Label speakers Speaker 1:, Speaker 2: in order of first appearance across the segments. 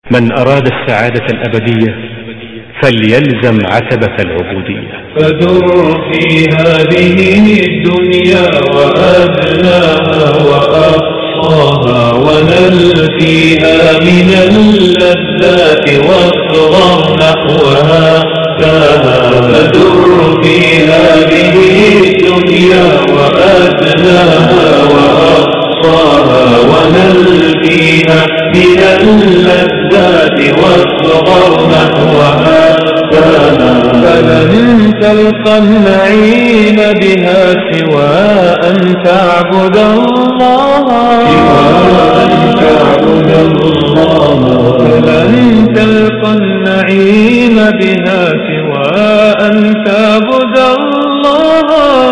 Speaker 1: من أراد السعادة الأبدية فليلزم عتبة العبودية.
Speaker 2: فدر في هذه الدنيا وأدناها وأقصاها، ونل فيها من اللذات واصغر نحوها فاها. فدر في هذه الدنيا وأدناها وأقصاها، ونل فيها من اللذات واصغر نحوها فاها. فلن تلقى النعيم بها سوى أن تعبد الله، فلن تلقى النعيم بها سوى أن تعبد الله،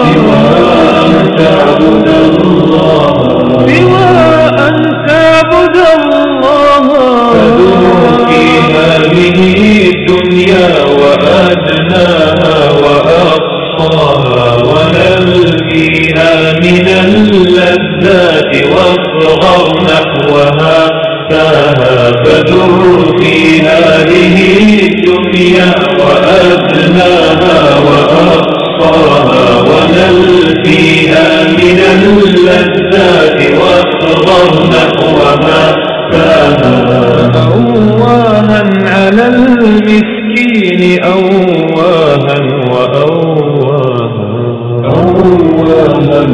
Speaker 2: فدر في هذه الدنيا وأدناها وأقصاها، ونل فيها من اللذات واصغر نحوها فاها. فدر في هذه الدنيا وأدناها وأقصاها، ونل فيها من اللذات واصغر نحوها فاها. أواها على المسكين أواها وأواها، أواها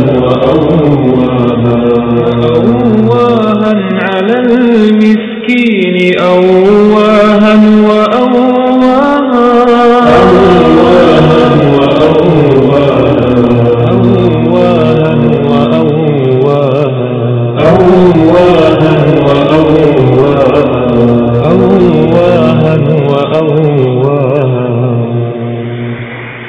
Speaker 2: على المسكين أواها وأواها، أواها